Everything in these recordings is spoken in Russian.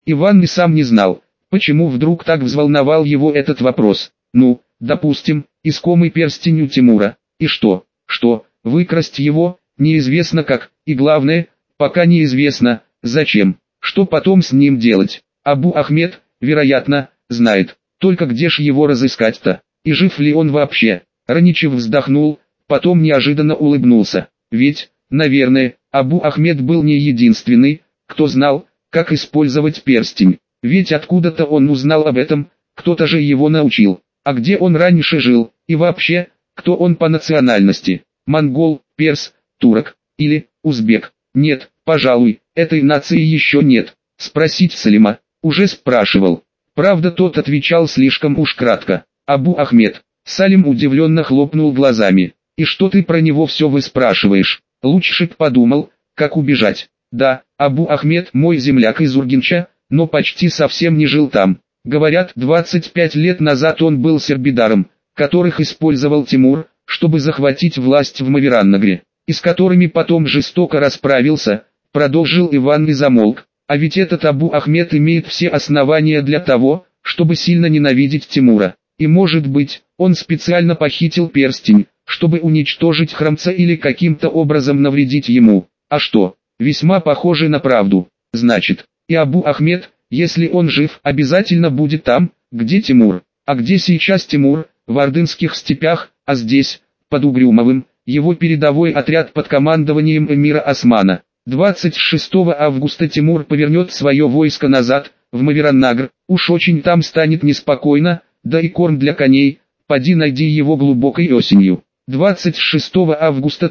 Иван и сам не знал, почему вдруг так взволновал его этот вопрос. Ну, допустим, искомый перстень у Тимура. И что? Что, выкрасть его, неизвестно как, и главное, пока неизвестно, зачем, что потом с ним делать. Абу Ахмед, вероятно, знает, только где ж его разыскать-то, и жив ли он вообще. Раничев вздохнул, потом неожиданно улыбнулся, ведь, наверное, Абу Ахмед был не единственный, кто знал, как использовать перстень, ведь откуда-то он узнал об этом, кто-то же его научил. А где он раньше жил, и вообще, кто он по национальности? Монгол, перс, турок или узбек? Нет, пожалуй, этой нации еще нет. Спросить Салима, уже спрашивал. Правда, тот отвечал слишком уж кратко. Абу Ахмед. Салим удивленно хлопнул глазами. И что ты про него все выспрашиваешь? Лучшик подумал, как убежать. Да, Абу Ахмед мой земляк из Ургенча, но почти совсем не жил там. Говорят, 25 лет назад он был сербидаром, которых использовал Тимур, чтобы захватить власть в Мавераннагре, и с которыми потом жестоко расправился, продолжил Иван и замолк. А ведь этот Абу Ахмед имеет все основания для того, чтобы сильно ненавидеть Тимура. И может быть, он специально похитил перстень, чтобы уничтожить Храмца или каким-то образом навредить ему. А что? Весьма похоже на правду. Значит, и Абу Ахмед, если он жив, обязательно будет там, где Тимур. А где сейчас Тимур? В Ордынских степях, а здесь, под Угрюмовым, его передовой отряд под командованием эмира Османа. 26 августа Тимур повернет свое войско назад, в Мавераннагр, уж очень там станет неспокойно, да и корм для коней, поди найди его глубокой осенью. 26 августа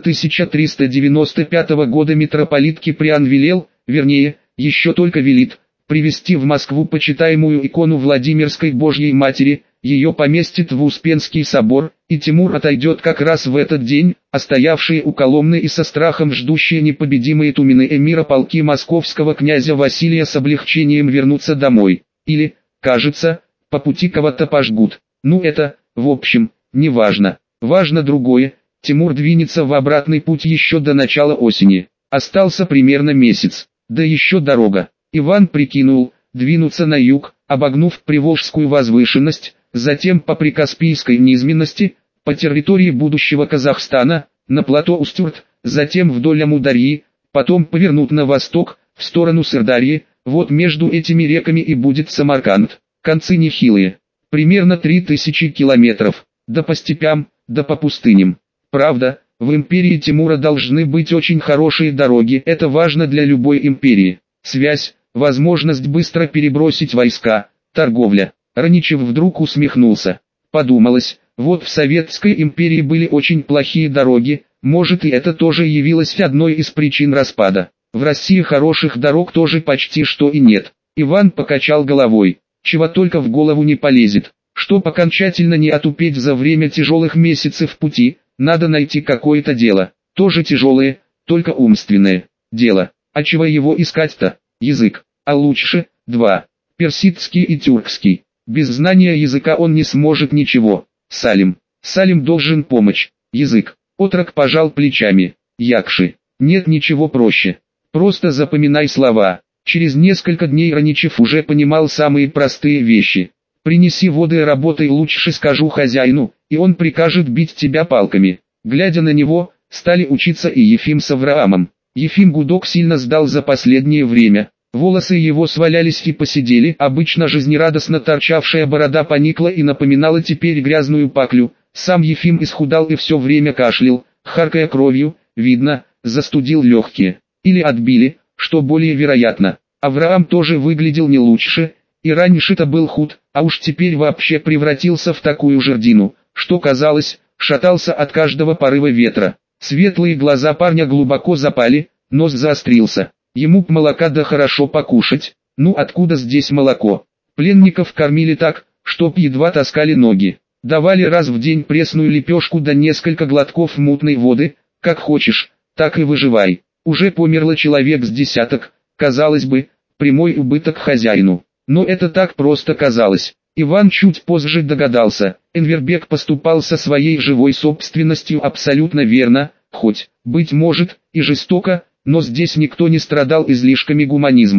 1395 года митрополит Киприан велел, вернее, еще только велит, привезти в Москву почитаемую икону Владимирской Божьей Матери, ее поместит в Успенский собор, и Тимур отойдет как раз в этот день, а стоявшие у Коломны и со страхом ждущие непобедимые тумены эмира полки московского князя Василия с облегчением вернутся домой. Или, кажется, по пути кого-то пожгут. Ну это, в общем, не важно. Важно другое, Тимур двинется в обратный путь еще до начала осени. Остался примерно месяц, да еще дорога. Иван прикинул, двинуться на юг, обогнув Приволжскую возвышенность, затем по Прикаспийской низменности, по территории будущего Казахстана, на плато Устюрт, затем вдоль Амударьи, потом повернуть на восток, в сторону Сырдарьи, вот между этими реками и будет Самарканд. Концы нехилые, примерно 3000 километров, да по степям, да по пустыням. Правда, в империи Тимура должны быть очень хорошие дороги, это важно для любой империи. Связь, возможность быстро перебросить войска, торговля. Раничев вдруг усмехнулся. Подумалось, вот в Советской империи были очень плохие дороги, может и это тоже явилось одной из причин распада. В России хороших дорог тоже почти что и нет. Иван покачал головой. Чего только в голову не полезет. Чтоб окончательно не отупеть за время тяжелых месяцев пути, надо найти какое-то дело. Тоже тяжелое, только умственное дело. А чего его искать-то? Язык. А лучше, два. Персидский и тюркский. Без знания языка он не сможет ничего. Салим. Салим должен помочь. Язык. Отрок пожал плечами. Якши. Нет ничего проще. Просто запоминай слова. Через несколько дней Раничев уже понимал самые простые вещи. Принеси воды и работай, лучше скажу хозяину, и он прикажет бить тебя палками. Глядя на него, стали учиться и Ефим с Авраамом. Ефим гудок сильно сдал за последнее время. Волосы его свалялись и посидели, обычно жизнерадостно торчавшая борода поникла и напоминала теперь грязную паклю. Сам Ефим исхудал и все время кашлял, харкая кровью, видно, застудил легкие. Или отбили, что более вероятно. Авраам тоже выглядел не лучше, и раньше-то был худ, а уж теперь вообще превратился в такую жердину, что казалось, шатался от каждого порыва ветра. Светлые глаза парня глубоко запали, нос заострился. Ему б молока да хорошо покушать. Ну откуда здесь молоко? Пленников кормили так, чтоб едва таскали ноги. Давали раз в день пресную лепешку да несколько глотков мутной воды, как хочешь, так и выживай. Уже померло человек с десяток, казалось бы, прямой убыток хозяину. Но это так просто казалось. Иван чуть позже догадался, Энвербек поступал со своей живой собственностью абсолютно верно, хоть, быть может, и жестоко, но здесь никто не страдал излишками гуманизма.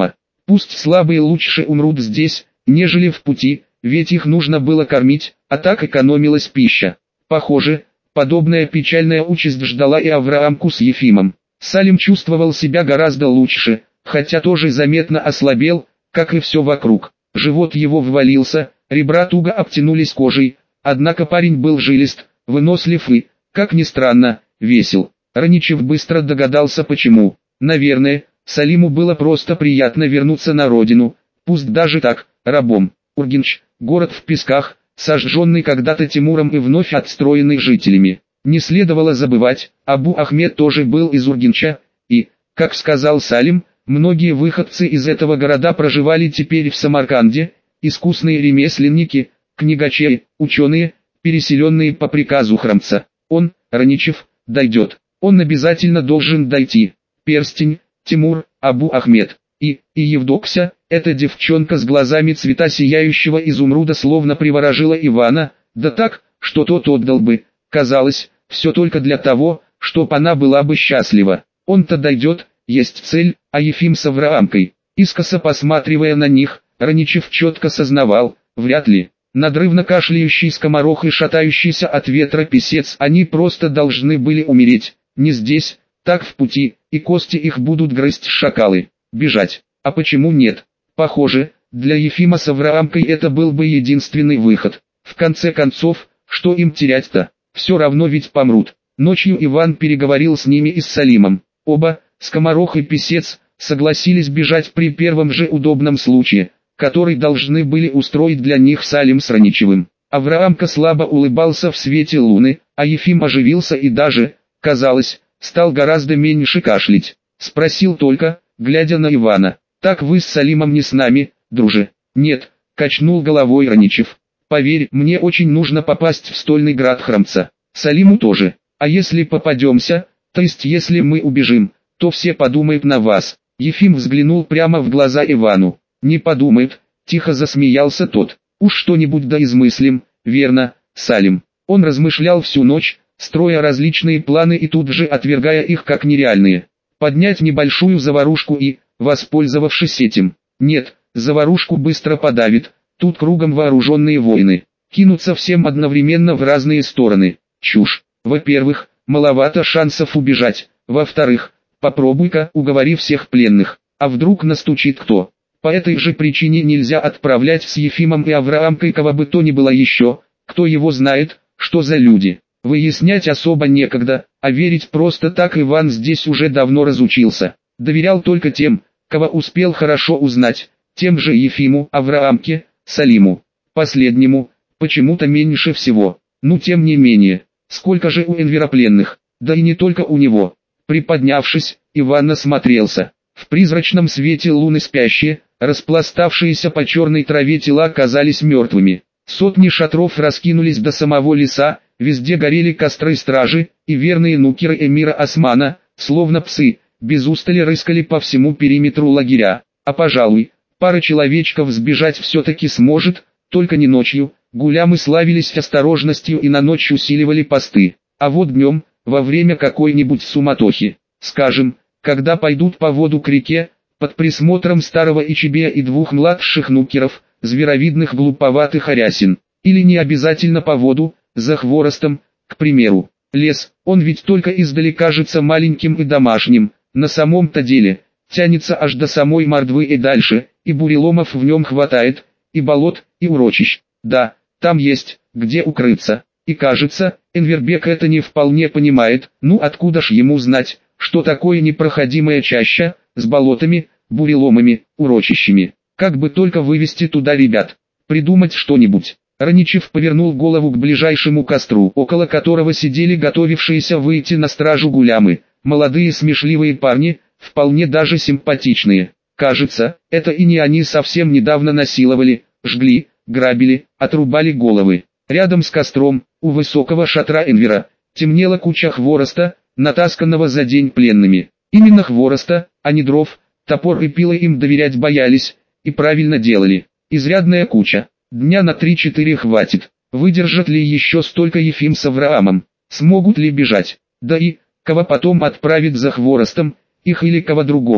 Пусть слабые лучше умрут здесь, нежели в пути, ведь их нужно было кормить, а так экономилась пища. Похоже, подобная печальная участь ждала и Авраамку с Ефимом. Салим чувствовал себя гораздо лучше, хотя тоже заметно ослабел, как и все вокруг. Живот его ввалился, ребра туго обтянулись кожей, однако парень был жилист, вынослив и, как ни странно, весел. Раничев быстро догадался почему. Наверное, Салиму было просто приятно вернуться на родину, пусть даже так, рабом. Ургенч, город в песках, сожженный когда-то Тимуром и вновь отстроенный жителями. Не следовало забывать, Абу Ахмед тоже был из Ургенча, и, как сказал Салим, многие выходцы из этого города проживали теперь в Самарканде, искусные ремесленники, книгачеи, ученые, переселенные по приказу Храмца. Он, Раничев, дойдет. Он обязательно должен дойти. Перстень, Тимур, Абу Ахмед. И Евдокся, эта девчонка с глазами цвета сияющего изумруда словно приворожила Ивана, да так, что тот отдал бы. Казалось, все только для того, чтоб она была бы счастлива. Он-то дойдет, есть цель, а Ефим с Авраамкой. Искоса посматривая на них, Раничев четко сознавал, вряд ли. Надрывно кашляющий скоморох и шатающийся от ветра писец, они просто должны были умереть. Не здесь, так в пути, и кости их будут грызть шакалы. Бежать. А почему нет? Похоже, для Ефима с Авраамкой это был бы единственный выход. В конце концов, что им терять-то? Все равно ведь помрут. Ночью Иван переговорил с ними и с Салимом. Оба, скоморох и писец, согласились бежать при первом же удобном случае, который должны были устроить для них Салим с Раничевым. Авраамка слабо улыбался в свете луны, а Ефим оживился и даже, казалось, стал гораздо меньше кашлять. Спросил только, глядя на Ивана: «Так вы с Салимом не с нами, друже?» «Нет», — качнул головой Раничев. «Поверь, мне очень нужно попасть в стольный град Храмца. Салиму тоже. А если попадемся, то есть если мы убежим, то все подумают на вас». Ефим взглянул прямо в глаза Ивану. «Не подумают», — тихо засмеялся тот. «Уж что-нибудь да измыслим, верно, Салим?» Он размышлял всю ночь, строя различные планы и тут же отвергая их как нереальные. Поднять небольшую заварушку и, воспользовавшись этим, нет, заварушку быстро подавит, тут кругом вооруженные воины, кинутся всем одновременно в разные стороны. Чушь. Во-первых, маловато шансов убежать, во-вторых, попробуй-ка уговори всех пленных, а вдруг настучит кто. По этой же причине нельзя отправлять с Ефимом и Авраамкой кого бы то ни было еще, кто его знает, что за люди. Выяснять особо некогда, а верить просто так Иван здесь уже давно разучился. Доверял только тем, кого успел хорошо узнать, тем же Ефиму, Авраамке, Салиму. Последнему, почему-то меньше всего. Ну тем не менее, сколько же у Энвера пленных, да и не только у него. Приподнявшись, Иван осмотрелся. В призрачном свете луны спящие, распластавшиеся по черной траве тела казались мертвыми. Сотни шатров раскинулись до самого леса, везде горели костры стражи, и верные нукеры эмира Османа, словно псы, без устали рыскали по всему периметру лагеря. А пожалуй, пара человечков сбежать все-таки сможет, только не ночью. Гулямы славились осторожностью и на ночь усиливали посты. А вот днем, во время какой-нибудь суматохи, скажем, когда пойдут по воду к реке, под присмотром старого Ичибея и двух младших нукеров, зверовидных глуповатых арясин, или не обязательно по воду, за хворостом, к примеру. Лес, он ведь только издали кажется маленьким и домашним, на самом-то деле, тянется аж до самой Мордвы и дальше, и буреломов в нем хватает, и болот, и урочищ. Да, там есть, где укрыться. И кажется, Энвербек это не вполне понимает, ну откуда ж ему знать, что такое непроходимая чаща, с болотами, буреломами, урочищами. Как бы только вывести туда ребят, придумать что-нибудь. Раничев повернул голову к ближайшему костру, около которого сидели готовившиеся выйти на стражу гулямы, молодые смешливые парни, вполне даже симпатичные. Кажется, это и не они совсем недавно насиловали, жгли, грабили, отрубали головы. Рядом с костром, у высокого шатра Энвера, темнела куча хвороста, натасканного за день пленными. Именно хвороста, а не дров, топор и пилы им доверять боялись, и правильно делали. Изрядная куча. Дня на 3-4 хватит. Выдержат ли еще столько Ефим с Авраамом? Смогут ли бежать? Да и, кого потом отправить за хворостом, их или кого другого?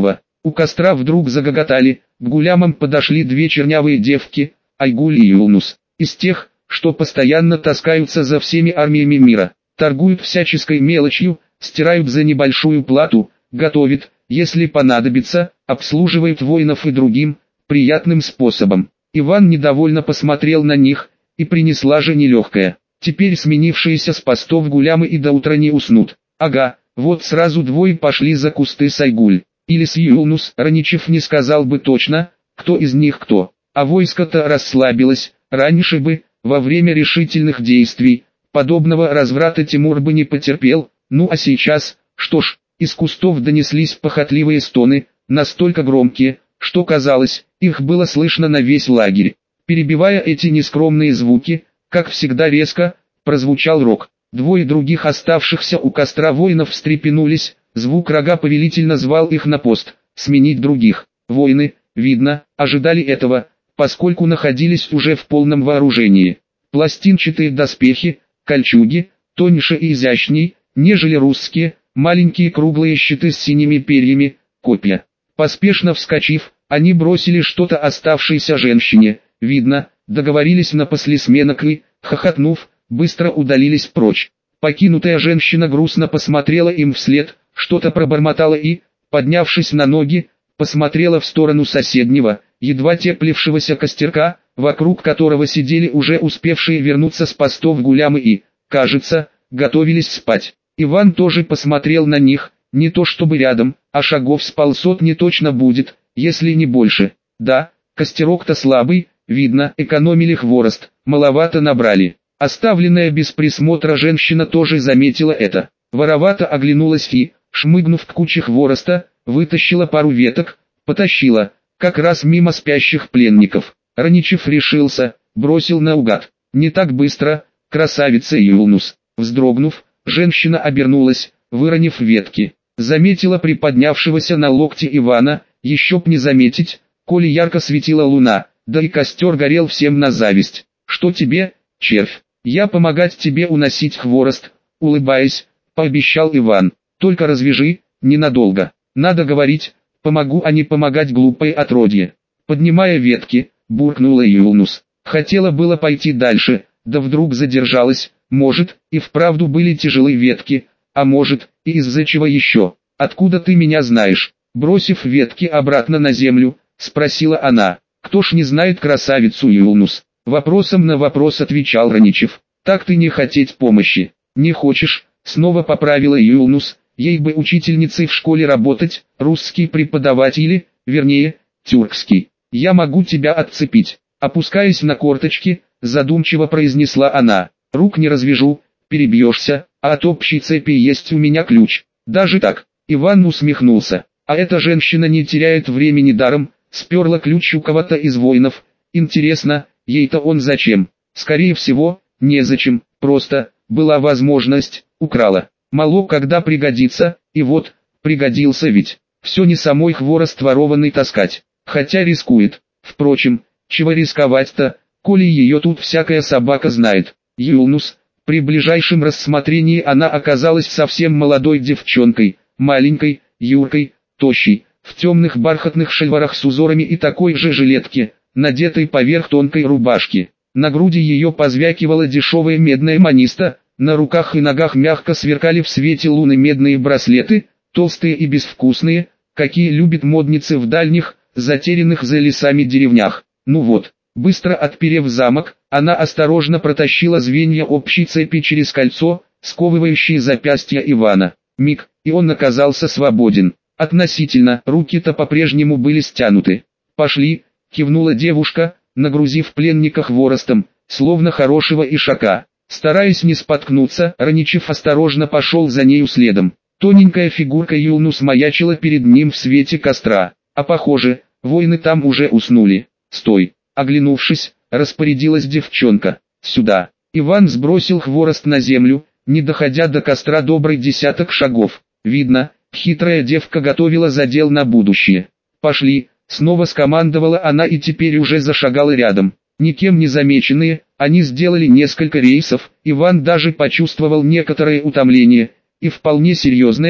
У костра вдруг загоготали, к гулямам подошли две чернявые девки, Айгуль и Юнус, из тех, что постоянно таскаются за всеми армиями мира, торгуют всяческой мелочью, стирают за небольшую плату, готовят, если понадобится, обслуживают воинов и другим, приятным способом. Иван недовольно посмотрел на них, и принесла же нелегкая. Теперь сменившиеся с постов гулямы и до утра не уснут. Ага, вот сразу двое пошли за кусты с Айгуль. Или с Юнус. Раничев не сказал бы точно, кто из них кто. А войско-то расслабилось, раньше бы, во время решительных действий, подобного разврата Тимур бы не потерпел, ну а сейчас, что ж, из кустов донеслись похотливые стоны, настолько громкие, что казалось, их было слышно на весь лагерь. Перебивая эти нескромные звуки, как всегда резко, прозвучал рог. Двое других оставшихся у костра воинов встрепенулись, звук рога повелительно звал их на пост, сменить других. Воины, видно, ожидали этого, поскольку находились уже в полном вооружении. Пластинчатые доспехи, кольчуги, тоньше и изящней, нежели русские, маленькие круглые щиты с синими перьями, копья. Поспешно вскочив, они бросили что-то оставшейся женщине, видно, договорились на после сменок и, хохотнув, быстро удалились прочь. Покинутая женщина грустно посмотрела им вслед, что-то пробормотала и, поднявшись на ноги, посмотрела в сторону соседнего, едва теплившегося костерка, вокруг которого сидели уже успевшие вернуться с постов гулямы и, кажется, готовились спать. Иван тоже посмотрел на них, не то чтобы рядом, а шагов с полсотни точно будет, если не больше. Да, костерок-то слабый, видно, экономили хворост, маловато набрали. Оставленная без присмотра женщина тоже заметила это. Воровато оглянулась и, шмыгнув к куче хвороста, вытащила пару веток, потащила, как раз мимо спящих пленников. Раничев решился, бросил наугад. Не так быстро, красавица Юнус. Вздрогнув, женщина обернулась, выронив ветки. Заметила приподнявшегося на локте Ивана, еще б не заметить, коли ярко светила луна, да и костер горел всем на зависть. «Что тебе, червь? Я помогать тебе уносить хворост», улыбаясь, пообещал Иван. «Только развяжи, ненадолго. Надо говорить, помогу, а не помогать глупой отродье». Поднимая ветки, буркнула Юнус. Хотела было пойти дальше, да вдруг задержалась. Может, и вправду были тяжелые ветки, а может, и из-за чего еще. «Откуда ты меня знаешь?» Бросив ветки обратно на землю, спросила она. «Кто ж не знает красавицу Юнус?» Вопросом на вопрос отвечал Раничев. «Так ты не хотеть помощи. Не хочешь?» Снова поправила Юнус. «Ей бы учительницей в школе работать, русский преподаватель, вернее, тюркский. Я могу тебя отцепить». Опускаясь на корточки, задумчиво произнесла она. «Рук не развяжу, перебьешься, а от общей цепи есть у меня ключ». «Даже так?» Иван усмехнулся. «А эта женщина не теряет времени даром, сперла ключ у кого-то из воинов. Интересно, ей-то он зачем?» «Скорее всего, незачем, просто, была возможность, украла. Мало когда пригодится, и вот, пригодился ведь. Все не самой хворост ворованный таскать, хотя рискует. Впрочем, чего рисковать-то, коли ее тут всякая собака знает». Юнус, при ближайшем рассмотрении она оказалась совсем молодой девчонкой, маленькой, юркой, тощей, в темных бархатных шальварах с узорами и такой же жилетке, надетой поверх тонкой рубашки. На груди ее позвякивала дешевая медная маниста, на руках и ногах мягко сверкали в свете луны медные браслеты, толстые и безвкусные, какие любят модницы в дальних, затерянных за лесами деревнях. Ну вот, быстро отперев замок, она осторожно протащила звенья общей цепи через кольцо, сковывающее запястья Ивана. Миг, и он оказался свободен. Относительно, руки-то по-прежнему были стянуты. «Пошли», кивнула девушка, нагрузив пленника хворостом, словно хорошего ишака. Стараясь не споткнуться, Раничев осторожно пошел за нею следом. Тоненькая фигурка Юнус маячила перед ним в свете костра. А похоже, воины там уже уснули. «Стой!» Оглянувшись, распорядилась девчонка. «Сюда!» Иван сбросил хворост на землю, не доходя до костра добрый десяток шагов. Видно, хитрая девка готовила задел на будущее. «Пошли!» Снова скомандовала она и теперь уже зашагала рядом. Никем не замеченные, они сделали несколько рейсов, Иван даже почувствовал некоторое утомление, и вполне серьезное,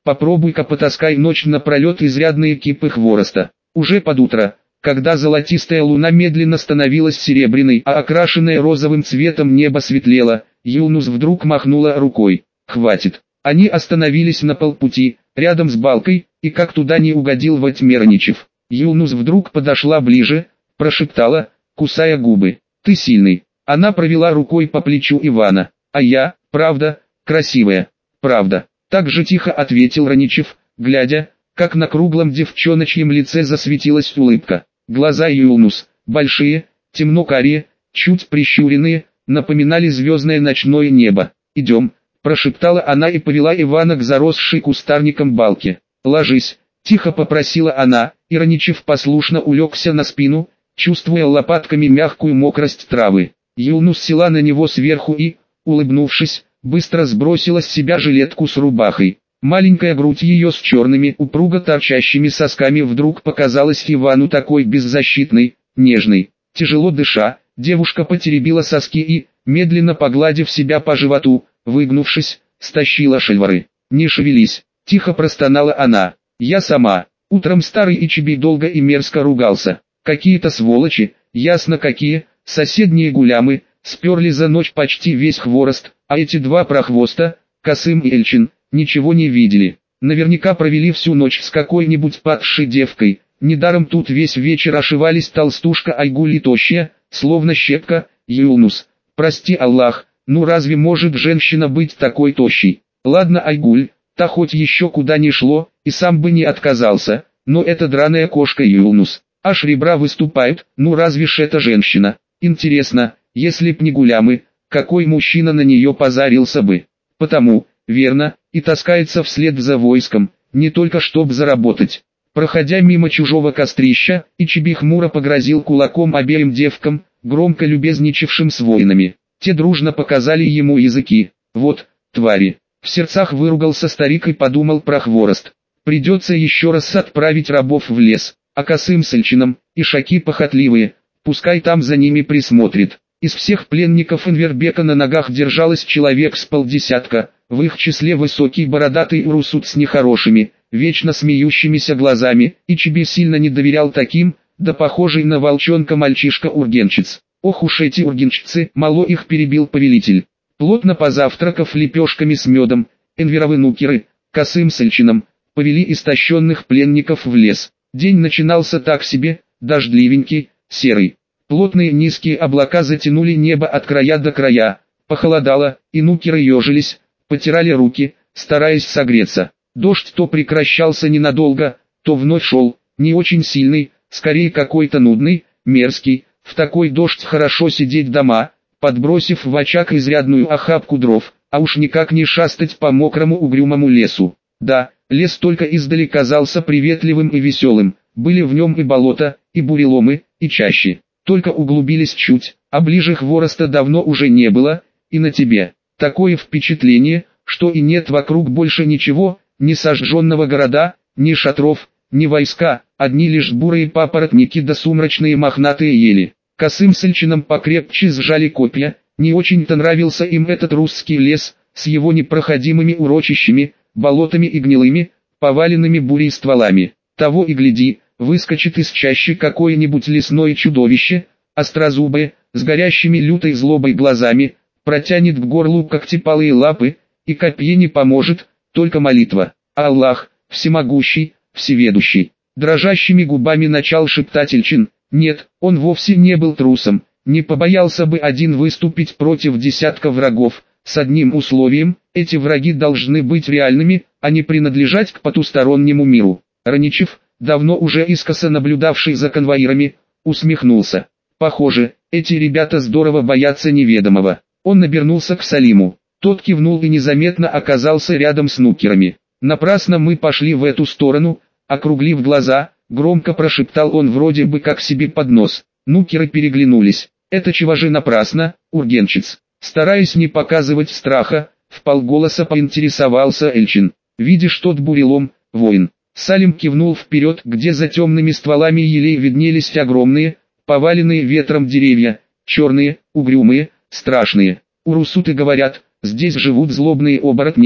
попробуй-ка потаскай ночь напролет изрядные кипы хвороста. Уже под утро, когда золотистая луна медленно становилась серебряной, а окрашенное розовым цветом небо светлело, Юнус вдруг махнула рукой. «Хватит». Они остановились на полпути, рядом с балкой, и как туда не угодил во тьме Раничев. Юнус вдруг подошла ближе, прошептала, кусая губы. «Ты сильный». Она провела рукой по плечу Ивана. «А я, правда, красивая». «Правда». Так же тихо ответил Раничев, глядя, как на круглом девчоночьем лице засветилась улыбка. Глаза Юнус, большие, темно-карие, чуть прищуренные, напоминали звездное ночное небо. «Идем», – прошептала она и повела Ивана к заросшей кустарником балке. «Ложись», – тихо попросила она, и Раничев послушно улегся на спину, чувствуя лопатками мягкую мокрость травы. Юнус села на него сверху и, улыбнувшись, быстро сбросила с себя жилетку с рубахой. Маленькая грудь ее с черными упруго торчащими сосками вдруг показалась Ивану такой беззащитной, нежной. Тяжело дыша, девушка потеребила соски и, медленно погладив себя по животу, выгнувшись, стащила шальвары. «Не шевелись», – тихо простонала она. «Я сама». Утром старый Ичиби долго и мерзко ругался. Какие-то сволочи, ясно какие, соседние гулямы, сперли за ночь почти весь хворост, а эти два прохвоста, Касым и Эльчин, ничего не видели. Наверняка провели всю ночь с какой-нибудь падшей девкой. Недаром тут весь вечер ошивались толстушка Айгуль и тощая, словно щепка, Юнус. Прости Аллах, ну разве может женщина быть такой тощей? Ладно Айгуль, та хоть еще куда ни шло, и сам бы не отказался, но эта драная кошка Юнус. Аж ребра выступают, ну разве ж это женщина? Интересно, если б не гулямы, какой мужчина на нее позарился бы? Потому, верно, и таскается вслед за войском, не только чтоб заработать. Проходя мимо чужого кострища, Ичиби хмуро погрозил кулаком обеим девкам, громко любезничавшим с воинами. Те дружно показали ему языки. Вот, твари. В сердцах выругался старик и подумал про хворост. Придется еще раз отправить рабов в лес, а Касым с Эльчином, ишаки похотливые, пускай там за ними присмотрит. Из всех пленников Энвербека на ногах держалось человек с полдесятка, в их числе высокий бородатый урусут с нехорошими, вечно смеющимися глазами, и Чиби сильно не доверял таким, да похожий на волчонка мальчишка-ургенчиц. Ох уж эти ургенчицы, мало их перебил повелитель. Плотно позавтракав лепешками с медом, Энверовы нукеры, Касым с Эльчином, повели истощенных пленников в лес. День начинался так себе, дождливенький, серый. Плотные низкие облака затянули небо от края до края, похолодало, и нукеры ежились, потирали руки, стараясь согреться. Дождь то прекращался ненадолго, то вновь шел, не очень сильный, скорее какой-то нудный, мерзкий. В такой дождь хорошо сидеть дома, подбросив в очаг изрядную охапку дров, а уж никак не шастать по мокрому угрюмому лесу. Да, лес только издали казался приветливым и веселым, были в нем и болота, и буреломы, и чащи. Только углубились чуть, а ближе хвороста давно уже не было, и на тебе. Такое впечатление, что и нет вокруг больше ничего, ни сожженного города, ни шатров, ни войска, одни лишь бурые папоротники да сумрачные мохнатые ели. Касым с Эльчином покрепче сжали копья, не очень-то нравился им этот русский лес, с его непроходимыми урочищами, болотами и гнилыми, поваленными бурей стволами. Того и гляди, выскочит из чащи какое-нибудь лесное чудовище, острозубое, с горящими лютой злобой глазами, протянет к горлу когтепалые лапы, и копье не поможет, только молитва. Аллах, всемогущий, всеведущий. Дрожащими губами начал шептать Эльчин. Нет, он вовсе не был трусом, не побоялся бы один выступить против десятка врагов, с одним условием: эти враги должны быть реальными, а не принадлежать к потустороннему миру. Раничев, давно уже искоса наблюдавший за конвоирами, усмехнулся. Похоже, эти ребята здорово боятся неведомого. Он обернулся к Салиму. Тот кивнул и незаметно оказался рядом с нукерами. Напрасно мы пошли в эту сторону, округлив глаза, громко прошептал он вроде бы как себе под нос. Нукеры переглянулись. Это чего же напрасно, ургенчиц? Стараясь не показывать страха, вполголоса поинтересовался Эльчин. Видишь тот бурелом, воин? Салим кивнул вперед, где за темными стволами елей виднелись огромные, поваленные ветром деревья, черные, угрюмые, страшные. Урусуты говорят, здесь живут злобные оборотни,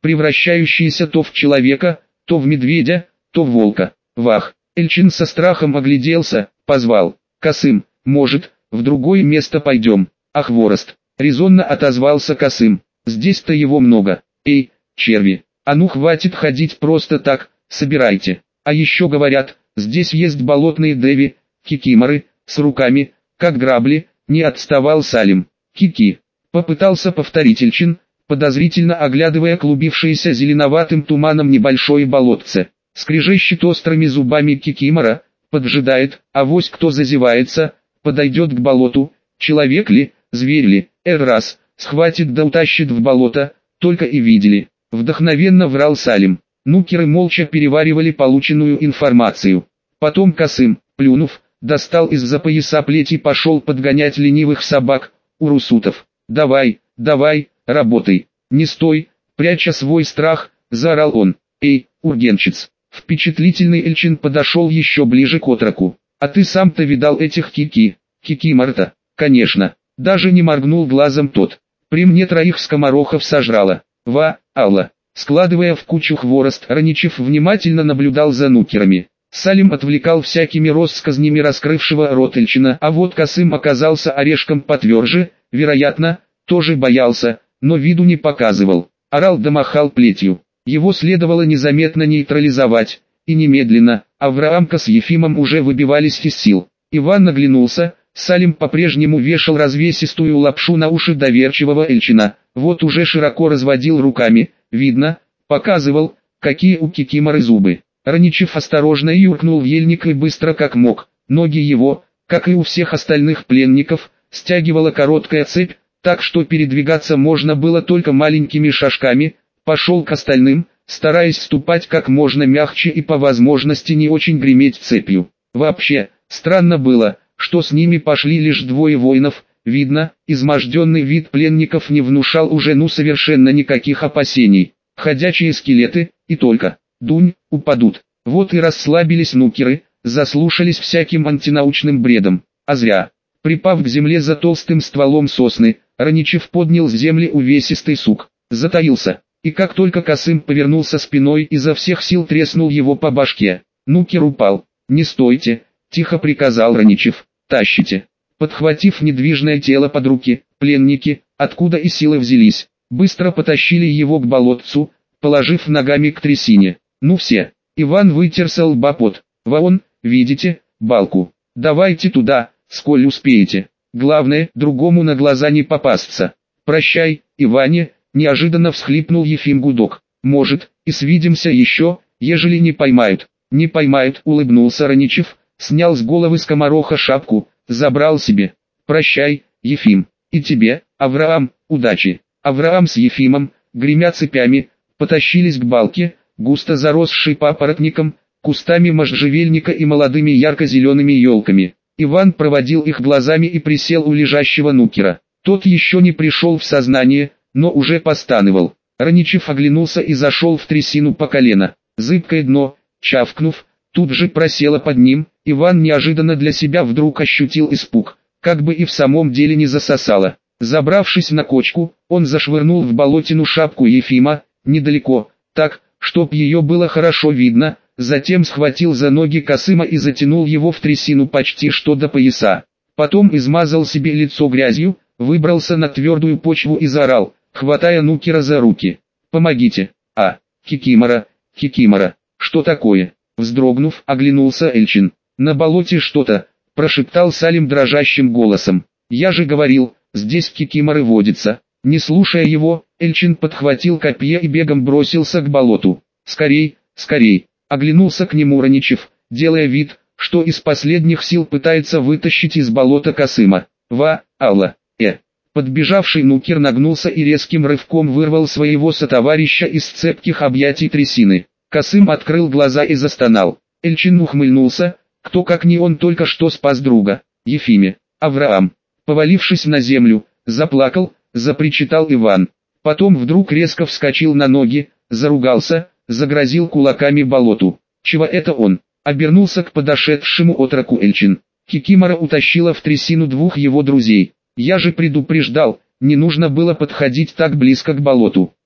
превращающиеся то в человека, то в медведя, то в волка. Вах! Эльчин со страхом огляделся, позвал: «Касым, может, в другое место пойдем?» «А хворост?» — резонно отозвался Касым. «Здесь-то его много. Эй, черви, а ну хватит ходить просто так, собирайте. А еще говорят, здесь есть болотные деви, кикиморы, с руками, как грабли», — не отставал Салим. «Кики», — попытался повторить Эльчин, подозрительно оглядывая клубившееся зеленоватым туманом небольшое болотце. Скрежещет острыми зубами кикимора, поджидает, авось кто зазевается, подойдет к болоту, человек ли, зверь ли, раз, схватит да утащит в болото, только и видели. Вдохновенно врал Салим. Нукеры молча переваривали полученную информацию. Потом Касым, плюнув, достал из-за пояса плеть и пошел подгонять ленивых собак, урусутов. «Давай, давай, работай, не стой!» Пряча свой страх, заорал он. «Эй, ургенчиц!» Впечатлительный Эльчин подошел еще ближе к отроку. «А ты сам-то видал этих кикимор-то?» «Конечно!» Даже не моргнул глазом тот. «При мне 3 скоморохов сожрало. Алла!» Складывая в кучу хворост, Раничев внимательно наблюдал за нукерами. Салим отвлекал всякими россказнями раскрывшего рот Эльчина, а вот Касым оказался орешком потверже, вероятно, тоже боялся, но виду не показывал. Орал да махал плетью. Его следовало незаметно нейтрализовать, и немедленно. Авраамка с Ефимом уже выбивались из сил. Иван наглянулся, Салим по-прежнему вешал развесистую лапшу на уши доверчивого Эльчина, вот уже широко разводил руками, видно, показывал, какие у кикиморы зубы. Раничев осторожно юркнул в ельник и быстро как мог, ноги его, как и у всех остальных пленников, стягивала короткая цепь, так что передвигаться можно было только маленькими шажками. Пошел к остальным, стараясь ступать как можно мягче и по возможности не очень греметь цепью. Вообще, странно было, что с ними пошли лишь 2 воинов, видно, изможденный вид пленников не внушал уже совершенно никаких опасений. Ходячие скелеты, и только, дунь, упадут. Вот и расслабились нукеры, заслушались всяким антинаучным бредом, а зря. Припав к земле за толстым стволом сосны, Раничев поднял с земли увесистый сук, затаился. И как только Касым повернулся спиной, изо всех сил треснул его по башке. Нукер упал. «Не стойте», — тихо приказал Раничев, — «тащите». Подхватив недвижное тело под руки, пленники, откуда и силы взялись, быстро потащили его к болотцу, положив ногами к трясине. «Ну все». Иван вытер со лба пот. «Вон, видите, балку. Давайте туда, сколь успеете. Главное, другому на глаза не попасться. Прощай, Иване». Неожиданно всхлипнул Ефим Гудок. «Может, и свидимся еще, ежели не поймают». «Не поймают», улыбнулся Раничев, снял с головы скомороха шапку, забрал себе. «Прощай, Ефим. И тебе, Авраам, удачи». Авраам с Ефимом, гремя цепями, потащились к балке, густо заросшей папоротником, кустами можжевельника и молодыми ярко-зелеными елками. Иван проводил их глазами и присел у лежащего нукера. Тот еще не пришел в сознание, но уже постановал. Раничев оглянулся и зашел в трясину по колено. Зыбкое дно, чавкнув, тут же просело под ним. Иван неожиданно для себя вдруг ощутил испуг, как бы и в самом деле не засосало. Забравшись на кочку, он зашвырнул в болотину шапку Ефима, недалеко, так, чтоб ее было хорошо видно, затем схватил за ноги Касыма и затянул его в трясину почти что до пояса. Потом измазал себе лицо грязью, выбрался на твердую почву и заорал, хватая нукера за руки: «Помогите! Кикимора, кикимора, что такое?» Вздрогнув, оглянулся Эльчин. «На болоте что-то», — прошептал Салим дрожащим голосом. «Я же говорил, здесь кикиморы водятся». Не слушая его, Эльчин подхватил копье и бегом бросился к болоту. «Скорей, скорей!» — оглянулся к нему Раничев, делая вид, что из последних сил пытается вытащить из болота Касыма. Алла! Подбежавший нукер нагнулся и резким рывком вырвал своего сотоварища из цепких объятий трясины. Касым открыл глаза и застонал. Эльчин ухмыльнулся, кто как не он только что спас друга. Ефиме, Авраам. Повалившись на землю, заплакал, запричитал Иван. Потом вдруг резко вскочил на ноги, заругался, загрозил кулаками болоту. Чего это он? Обернулся к подошедшему отроку Эльчин. Кикимора утащила в трясину 2 его друзей. «Я же предупреждал, не нужно было подходить так близко к болоту».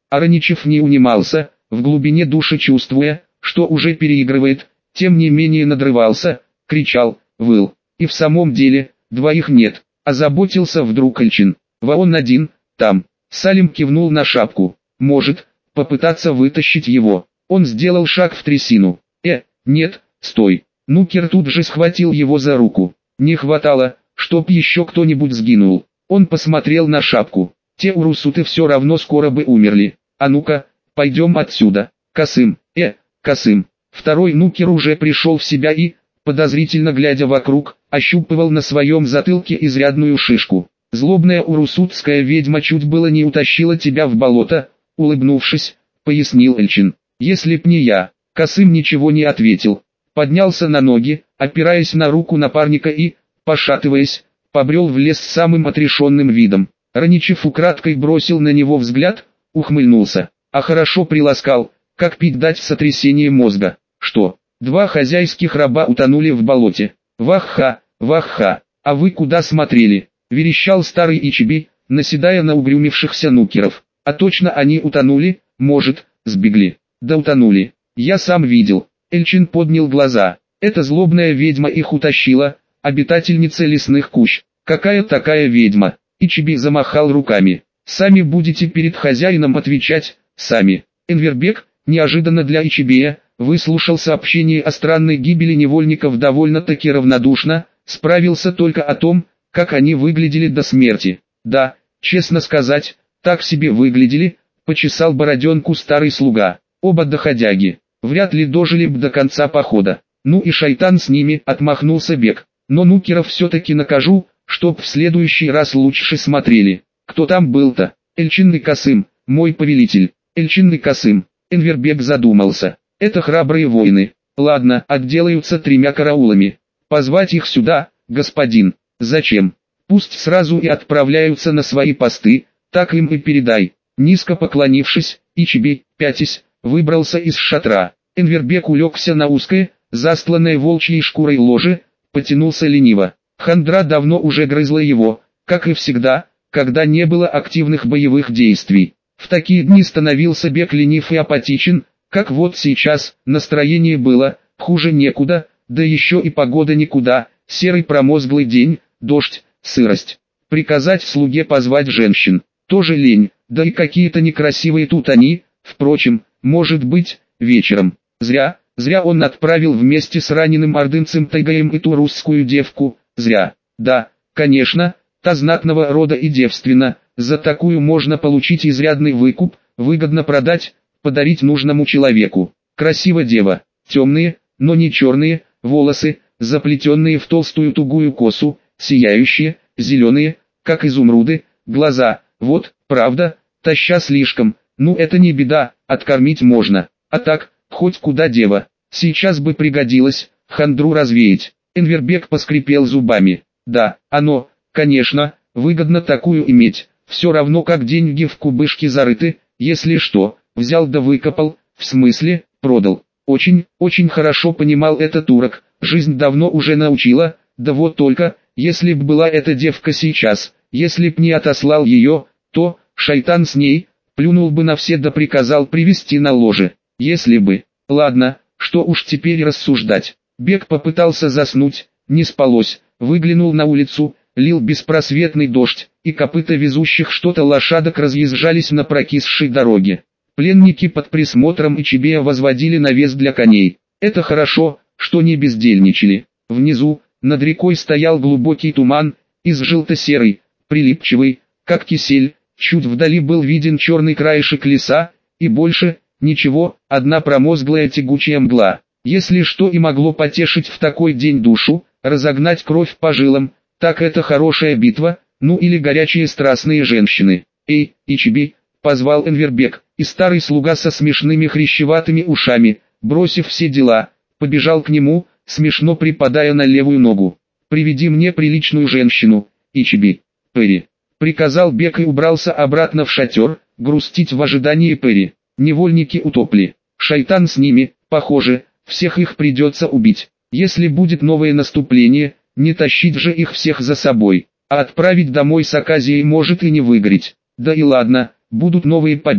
Ароничев не унимался, в глубине души чувствуя, что уже переигрывает, тем не менее надрывался, кричал, выл. И в самом деле, двоих нет, озаботился вдруг Эльчин. Он один, там. Салим кивнул на шапку. Может, попытаться вытащить его. Он сделал шаг в трясину. Нет, стой. Нукер тут же схватил его за руку. Не хватало, чтоб еще кто-нибудь сгинул. Он посмотрел на шапку. Те урусуты все равно скоро бы умерли. А ну-ка, пойдем отсюда. Касым, Касым. Второй Нукер уже пришел в себя и, подозрительно глядя вокруг, ощупывал на своем затылке изрядную шишку. Злобная урусутская ведьма чуть было не утащила тебя в болото, улыбнувшись, пояснил Эльчин. Если б не я. Касым ничего не ответил. Поднялся на ноги, опираясь на руку напарника и, пошатываясь, побрел в лес с самым отрешенным видом. Раничев украдкой бросил на него взгляд, ухмыльнулся. А хорошо приласкал, как пить дать в сотрясении мозга. Что? Два хозяйских раба утонули в болоте. Вах-ха, вах-ха. А вы куда смотрели? Верещал старый Ичиби, наседая на угрюмившихся нукеров. А точно они утонули, может, сбегли. Да утонули. Я сам видел. Эльчин поднял глаза. Эта злобная ведьма их утащила, обитательница лесных кущ. Какая такая ведьма? Ичиби замахал руками. Сами будете перед хозяином отвечать, сами. Энвербек, неожиданно для Ичибия, выслушал сообщение о странной гибели невольников довольно-таки равнодушно, справился только о том, как они выглядели до смерти. Да, честно сказать, так себе выглядели, почесал бороденку старый слуга. Оба доходяги. Вряд ли дожили б до конца похода. Ну и шайтан с ними, отмахнулся Бек. Но нукеров все-таки накажу, чтоб в следующий раз лучше смотрели. Кто там был-то? Эльчин и Касым, мой повелитель. Эльчин и Касым. Энвербек задумался. Это храбрые воины. Ладно, отделаются 3 караулами. Позвать их сюда, господин. Зачем? Пусть сразу и отправляются на свои посты, так им и передай. Низко поклонившись, Ичиби, пятясь, выбрался из шатра. Энвербек улегся на узкое, застланное волчьей шкурой ложе, потянулся лениво. Хандра давно уже грызла его, как и всегда, когда не было активных боевых действий. В такие дни становился Бек ленив и апатичен, как вот сейчас, настроение было, хуже некуда, да еще и погода никуда, серый промозглый день, дождь, сырость. Приказать слуге позвать женщин, тоже лень, да и какие-то некрасивые тут они, впрочем, может быть, вечером. Зря он отправил вместе с раненым ордынцем Тайгаем и ту русскую девку, зря. Да, конечно, та знатного рода и девственна, за такую можно получить изрядный выкуп, выгодно продать, подарить нужному человеку. Красива дева, темные, но не черные, волосы, заплетенные в толстую тугую косу, сияющие, зеленые, как изумруды, глаза, вот, правда, таща слишком, ну это не беда, откормить можно, а так, хоть куда дева, сейчас бы пригодилось, хандру развеять. Энвербек поскрипел зубами. Да, оно, конечно, выгодно такую иметь, все равно как деньги в кубышке зарыты, если что, взял да выкопал, в смысле, продал. Очень хорошо понимал этот турок, жизнь давно уже научила, да вот только, если б была эта девка сейчас, если б не отослал ее, то, шайтан с ней, плюнул бы на все да приказал привести на ложе. Если бы, ладно, что уж теперь рассуждать. Бек попытался заснуть, не спалось, выглянул на улицу, лил беспросветный дождь, и копыта везущих что-то лошадок разъезжались на прокисшей дороге. Пленники под присмотром Ичибея возводили навес для коней. Это хорошо, что не бездельничали. Внизу, над рекой стоял глубокий туман, из желто-серый, прилипчивый, как кисель, чуть вдали был виден черный краешек леса, и больше, ничего, одна промозглая тягучая мгла. Если что и могло потешить в такой день душу, разогнать кровь по жилам, так это хорошая битва, ну или горячие страстные женщины. «Эй, Ичиби!» — позвал Энвербек, и старый слуга со смешными хрящеватыми ушами, бросив все дела, побежал к нему, смешно припадая на левую ногу. «Приведи мне приличную женщину, Ичиби!» «Перри!» — приказал Бек и убрался обратно в шатер, грустить в ожидании Перри. Невольники утопли. Шайтан с ними, похоже, всех их придется убить. Если будет новое наступление, не тащить же их всех за собой, а отправить домой с Аказией может и не выгореть. Да и ладно, будут новые победы,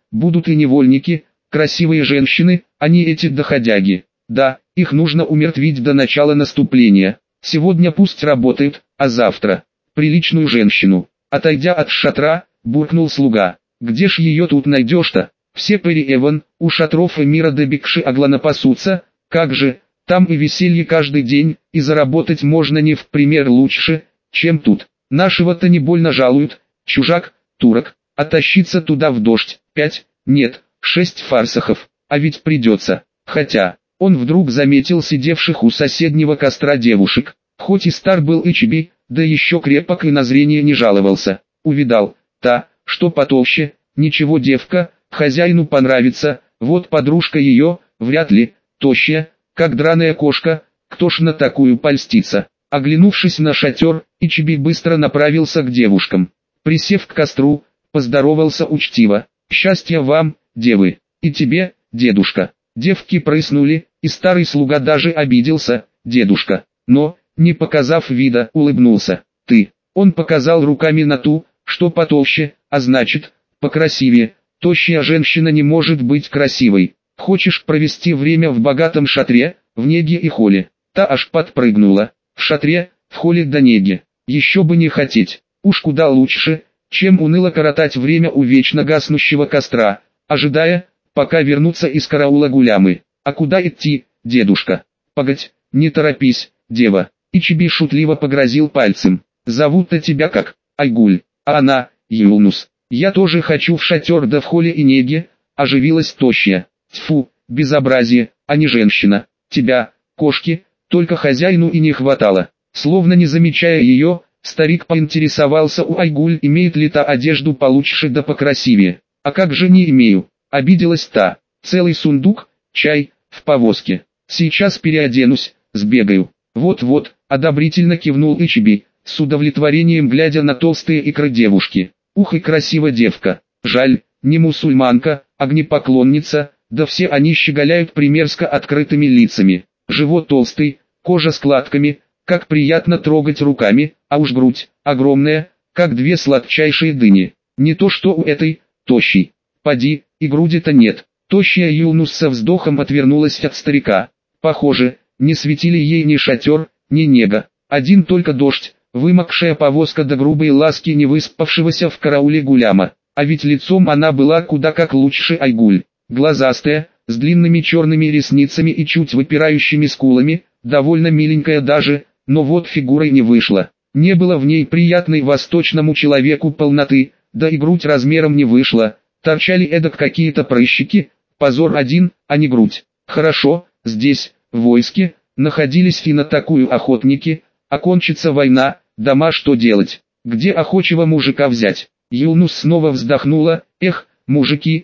будут и невольники, красивые женщины, а не эти доходяги. Да, их нужно умертвить до начала наступления. Сегодня пусть работают, а завтра приличную женщину. Отойдя от шатра, буркнул слуга. Где ж ее тут найдешь-то? Все Перри Эван, у шатров эмира де Бикши Аглана пасутся, как же, там и веселье каждый день, и заработать можно не в пример лучше, чем тут. Нашего-то не больно жалуют, чужак, турок, а тащиться туда в дождь, 5, нет, 6 фарсахов, а ведь придется. Хотя, он вдруг заметил сидевших у соседнего костра девушек, хоть и стар был Ичиби, да еще крепок и на зрение не жаловался. Увидал, та, что потолще, ничего девка, хозяину понравится, вот подружка ее, вряд ли, тощая, как драная кошка, кто ж на такую польстится. Оглянувшись на шатер, Ичиби быстро направился к девушкам. Присев к костру, поздоровался учтиво. «Счастья вам, девы, и тебе, дедушка». Девки прыснули, и старый слуга даже обиделся, «Дедушка», но, не показав вида, улыбнулся. «Ты». Он показал руками на ту, что потолще, а значит, покрасивее. Тощая женщина не может быть красивой. Хочешь провести время в богатом шатре, в неге и холле? Та аж подпрыгнула. В шатре, в холле да неге. Еще бы не хотеть. Уж куда лучше, чем уныло коротать время у вечно гаснущего костра, ожидая, пока вернутся из караула гулямы. А куда идти, дедушка? Погодь, не торопись, дева. Ичиби шутливо погрозил пальцем. Зовут-то тебя как? Айгуль. А она, Юлнус. Я тоже хочу в шатер да в холле и неге, оживилась тощая. Тьфу, безобразие, а не женщина. Тебя, кошки, только хозяину и не хватало. Словно не замечая ее, старик поинтересовался у Айгуль, имеет ли та одежду получше да покрасивее. А как же не имею, обиделась та. Целый сундук, чай, в повозке. Сейчас переоденусь, сбегаю. Вот-вот, одобрительно кивнул Ичиби, с удовлетворением глядя на толстые икры девушки. Ух и красива девка. Жаль, не мусульманка, огнепоклонница, да все они щеголяют примерзко открытыми лицами. Живот толстый, кожа складками, как приятно трогать руками, а уж грудь, огромная, как две сладчайшие дыни. Не то что у этой, тощей. Поди, и груди-то нет. Тощая Юлнус со вздохом отвернулась от старика. Похоже, не светили ей ни шатер, ни нега. Один только дождь, вымокшая повозка да грубые ласки невыспавшегося в карауле гуляма. А ведь лицом она была куда как лучше Айгуль. Глазастая, с длинными черными ресницами и чуть выпирающими скулами, довольно миленькая даже, но вот фигурой не вышла. Не было в ней приятной восточному человеку полноты, да и грудь размером не вышла. Торчали эдак какие-то прыщики, позор один, а не грудь. Хорошо, здесь, в войске, находились и на такую охотники, а кончится война, дома что делать? Где охочего мужика взять? Юлнус снова вздохнула, эх, мужики,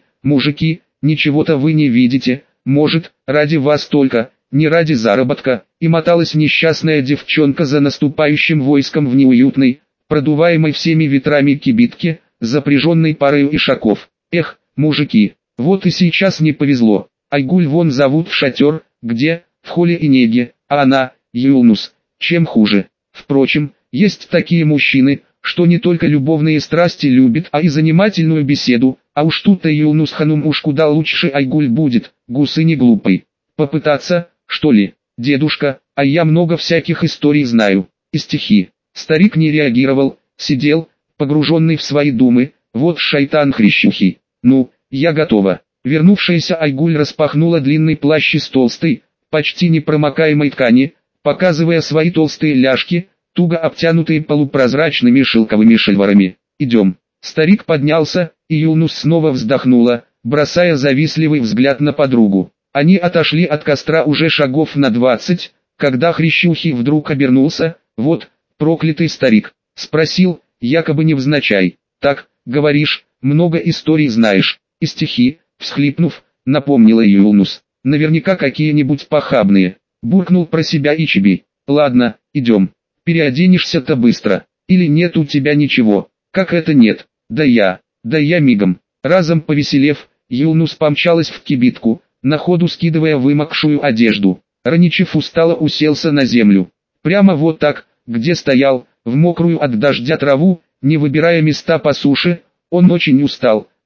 ничего-то вы не видите, может, ради вас только, не ради заработка, и моталась несчастная девчонка за наступающим войском в неуютной, продуваемой всеми ветрами кибитке, запряженной парою ишаков. Эх, мужики, вот и сейчас не повезло. Айгуль вон зовут в шатер, где, в холле и неге, а она, Юлнус, чем хуже. Впрочем, есть такие мужчины, что не только любовные страсти любят, а и занимательную беседу, а уж тут-то Юлнус ханум уж куда лучше Айгуль будет, гусы не глупый. Попытаться, что ли, дедушка, а я много всяких историй знаю, и стихи. Старик не реагировал, сидел, погруженный в свои думы, вот шайтан хрящухи. Ну, я готова. Вернувшаяся Айгуль распахнула длинный плащ из толстой, почти непромокаемой ткани, показывая свои толстые ляжки, туго обтянутые полупрозрачными шелковыми шальварами. «Идем». Старик поднялся, и Юлнус снова вздохнула, бросая завистливый взгляд на подругу. Они отошли от костра уже шагов на 20, когда Хрящухи вдруг обернулся. «Вот, проклятый старик», — спросил, якобы невзначай. «Так, говоришь, много историй знаешь, и стихи», — всхлипнув, напомнила Юлнус. «Наверняка какие-нибудь похабные», — буркнул про себя Ичиби. «Ладно, идем. Переоденешься-то быстро. Или нет у тебя ничего?» «Как это нет? Да я мигом». Разом повеселев, Юлнус помчалась в кибитку, на ходу скидывая вымокшую одежду. Раничев устало уселся на землю. Прямо вот так, где стоял, в мокрую от дождя траву, не выбирая места по суше, он очень устал.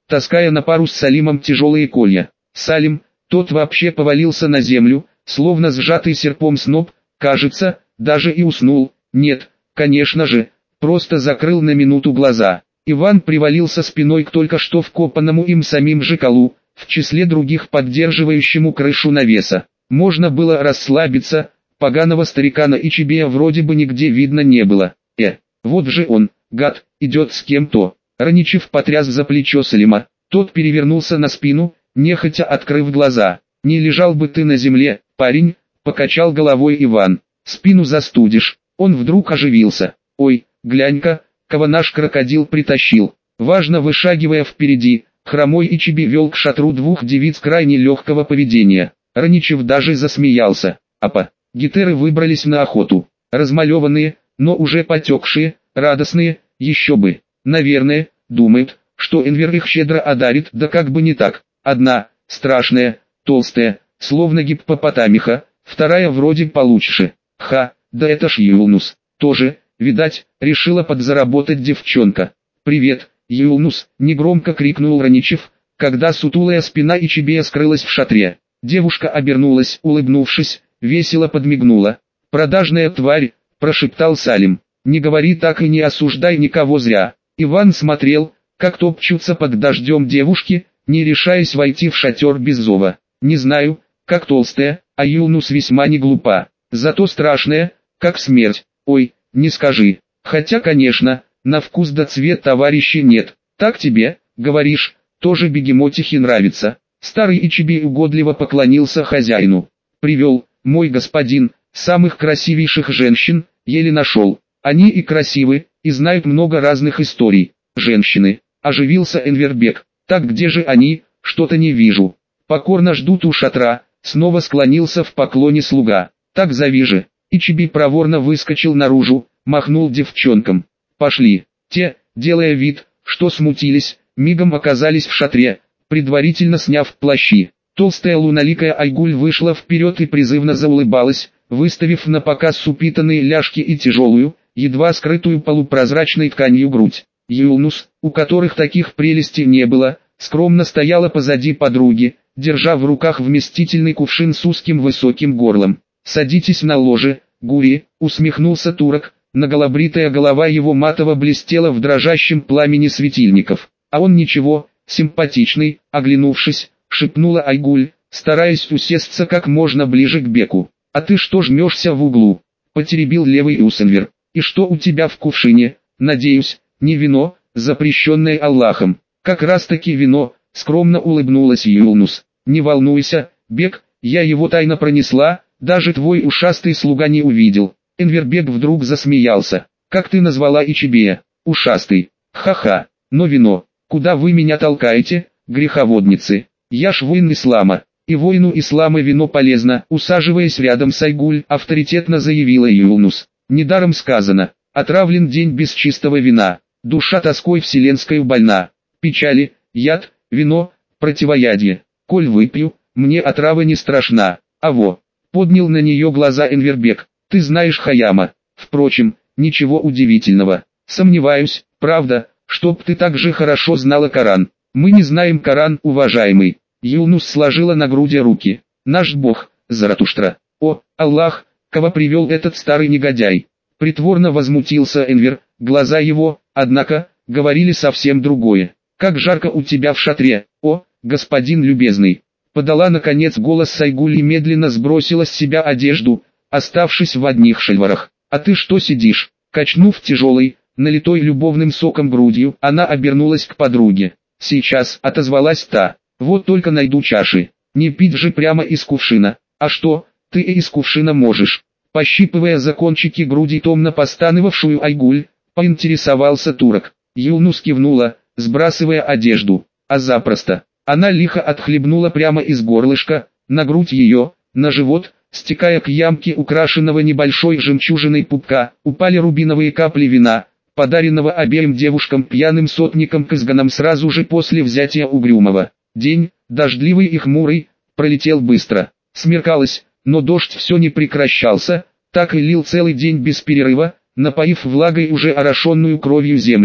таская на пару с Салимом тяжелые колья. Салим, тот вообще повалился на землю, словно сжатый серпом сноп, кажется, даже и уснул. Нет, конечно же, просто закрыл на минуту глаза. Иван привалился спиной к только что вкопанному им самим же колу, в числе других поддерживающему крышу навеса. Можно было расслабиться, поганого старикана Ичибея вроде бы нигде видно не было. Вот же он, гад, идет с кем-то. Раничев потряс за плечо Салима, тот перевернулся на спину, нехотя открыв глаза. «Не лежал бы ты на земле, парень», — покачал головой Иван, — «спину застудишь». Он вдруг оживился. «Ой, глянь-ка, кого наш крокодил притащил». Важно вышагивая впереди, хромой Ичиби вел к шатру двух девиц крайне легкого поведения. Раничев даже засмеялся. Апа, гетеры выбрались на охоту. Размалеванные, но уже потекшие, радостные, еще бы. Наверное, думают, что Энвер их щедро одарит, да как бы не так. Одна, страшная, толстая, словно гиппопотамиха, вторая вроде получше. Ха, да это ж Юлнус. Тоже, видать, решила подзаработать девчонка. «Привет, Юлнус!» — негромко крикнул Раничев, когда сутулая спина Ичибея скрылась в шатре. Девушка обернулась, улыбнувшись, весело подмигнула. «Продажная тварь!» — прошептал Салим. «Не говори так и не осуждай никого зря». Иван смотрел, как топчутся под дождем девушки, не решаясь войти в шатер без зова. «Не знаю, как толстая, а Юлнус весьма не глупа. Зато страшная, как смерть. Ой, не скажи. Хотя, конечно, на вкус да цвет товарищи нет. Так тебе, говоришь, тоже бегемотихи нравится». Старый Ичиби угодливо поклонился хозяину. «Привел, мой господин, самых красивейших женщин, еле нашел. Они и красивы, и знают много разных историй. Женщины». Оживился Энвербек. «Так где же они? Что-то не вижу». «Покорно ждут у шатра», снова склонился в поклоне слуга. «Так зови же». Ичиби проворно выскочил наружу, махнул девчонкам. «Пошли». Те, делая вид, что смутились, мигом оказались в шатре, предварительно сняв плащи. Толстая луналикая Айгуль вышла вперед и призывно заулыбалась, выставив на показ упитанные ляжки и тяжелую, едва скрытую полупрозрачной тканью грудь. Юлнус, у которых таких прелестей не было, скромно стояла позади подруги, держа в руках вместительный кувшин с узким высоким горлом. «Садитесь на ложе, Гури», — усмехнулся турок, наголобритая голова его матово блестела в дрожащем пламени светильников. «А он ничего, симпатичный», — оглянувшись, шепнула Айгуль, стараясь усесться как можно ближе к Беку. «А ты что жмешься в углу?» — потеребил левый Усенвер. «И что у тебя в кувшине? Надеюсь, не вино, запрещенное Аллахом». «Как раз таки вино», — скромно улыбнулась Юлнус. «Не волнуйся, Бек, я его тайно пронесла, даже твой ушастый слуга не увидел». Энвербек вдруг засмеялся. «Как ты назвала Ичибея? Ушастый? Ха-ха, но вино. Куда вы меня толкаете, греховодницы? Я ж воин ислама, и воину ислама вино полезно», усаживаясь рядом с Айгуль, авторитетно заявила Юлнус. «Недаром сказано, отравлен день без чистого вина, душа тоской вселенской больна, печали, яд, вино, противоядие. Коль выпью, мне отрава не страшна». «Аво», поднял на нее глаза Энвербек, «ты знаешь Хаяма. Впрочем, ничего удивительного. Сомневаюсь, правда, чтоб ты так же хорошо знала Коран». «Мы не знаем Коран, уважаемый». Юлнус сложила на груди руки. «Наш Бог, Заратуштра». «О, Аллах, кого привел этот старый негодяй?» Притворно возмутился Энвер, глаза его, однако, говорили совсем другое. «Как жарко у тебя в шатре, о, господин любезный». Подала наконец голос Сайгуль и медленно сбросила с себя одежду, оставшись в одних шальварах. «А ты что сидишь?» Качнув тяжелой, налитой любовным соком грудью, она обернулась к подруге. «Сейчас», — отозвалась та, — «вот только найду чаши. Не пить же прямо из кувшина». «А что, ты и из кувшина можешь?» Пощипывая за кончики груди томно постановавшую Айгуль, поинтересовался турок. Юлнус кивнула, сбрасывая одежду. «А запросто». Она лихо отхлебнула прямо из горлышка, на грудь ее, на живот, стекая к ямке украшенного небольшой жемчужиной пупка, упали рубиновые капли вина, подаренного обеим девушкам пьяным сотникам к изгонам сразу же после взятия Угрюмова. День, дождливый и хмурый, пролетел быстро. Смеркалось, но дождь все не прекращался, так и лил целый день без перерыва, напоив влагой уже орошенную кровью землю.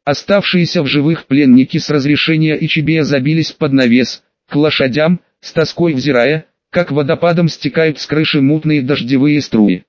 Оставшиеся в живых пленники с разрешения Ичибея забились под навес, к лошадям, с тоской взирая, как водопадом стекают с крыши мутные дождевые струи.